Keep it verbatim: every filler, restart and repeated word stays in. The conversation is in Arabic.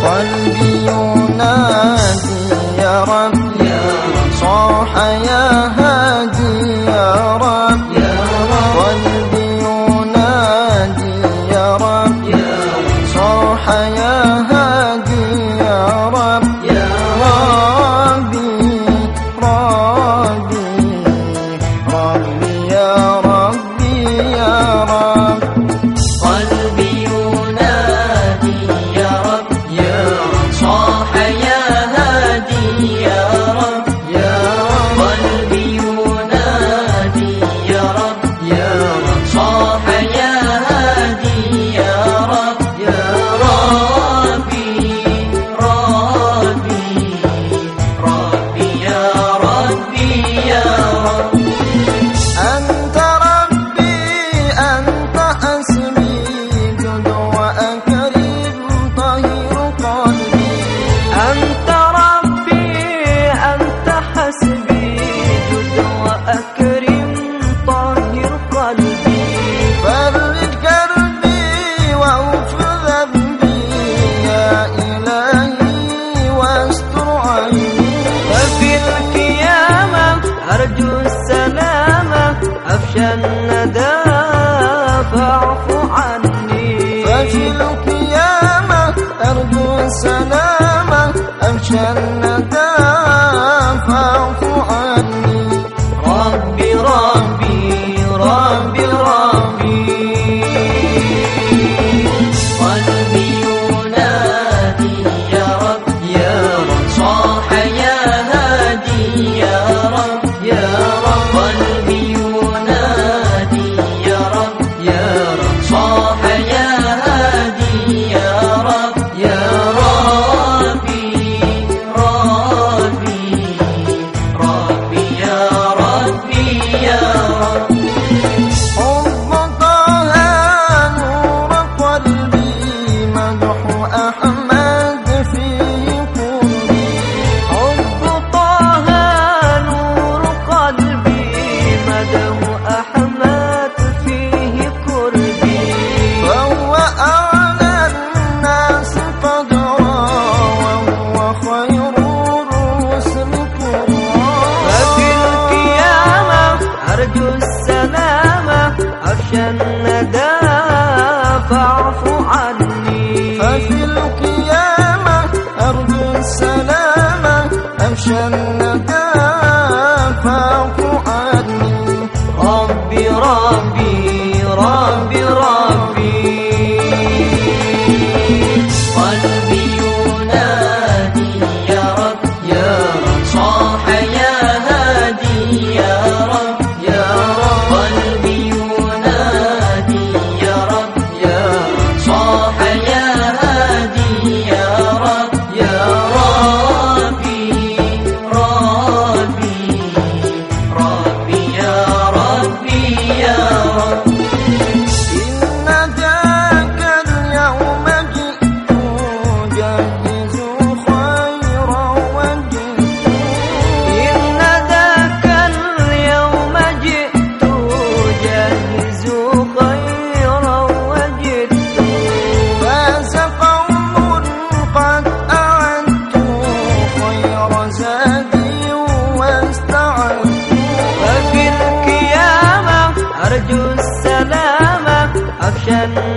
قلبي ينادي يا رب يا صاح يا هادي يا رب يا قلبي ينادي يا رب يا صاح يا هادي يا رب يا ربي ربي ربي يا ربي يا رب قلبي ينادي يا رب يا صاح يا هادي يا رب يا قلبي ينادي يا رب يا صاح يا هادي يا رب يا ربي ربي ربي يا ربي يا رب أنت ربي أنت حسبي جد وأكرم طهر قلبي أنت ربي أنت حسبي جد وأكرم طهر قلبي فرج كربي واغفر ذنبي يا إلهي واستر عيني ففي القيامة أرجو السلامة أخشى الندى فاعف عني ففي القيامة أرجو السلامة أخشى الندى فاعف عني ربي ربي ربي ربي قلبي ينادي يا رب يا صاح يا هادي يا رب يا رب قلبي ينادي يا رب يا صاح يا هادي يا رب يا ربي ربي ربي يا ربي يا رب حب طه نور قلبي مدح أحمد فيه قربي حب طه نور قلبي مدح أحمد فيه قربي فهو أعلى الناس قدرا وهو خير الرسل قرا ففي القيامة أرجو السلامة أخشى الندى فاعف عني ففي القيامة أرجو السلامة أخشى الندى فاعف عني ربي ربي ربي ربي قلبي ينادي يا رب يا صاح يا هادي يا رب يا رب قلبي ينادي يا رب يا صاح يا هادي يا رب يا ربي ربي ربي يا ربي يا رب إن ذاك اليوم جئت جهز خيرا وجئت إن ذاك اليوم جئت جاهز خيرا وجدت فاز قوم قد أعدت خير زادي واستعدت ففي القيامة أرجو السلامة أخشى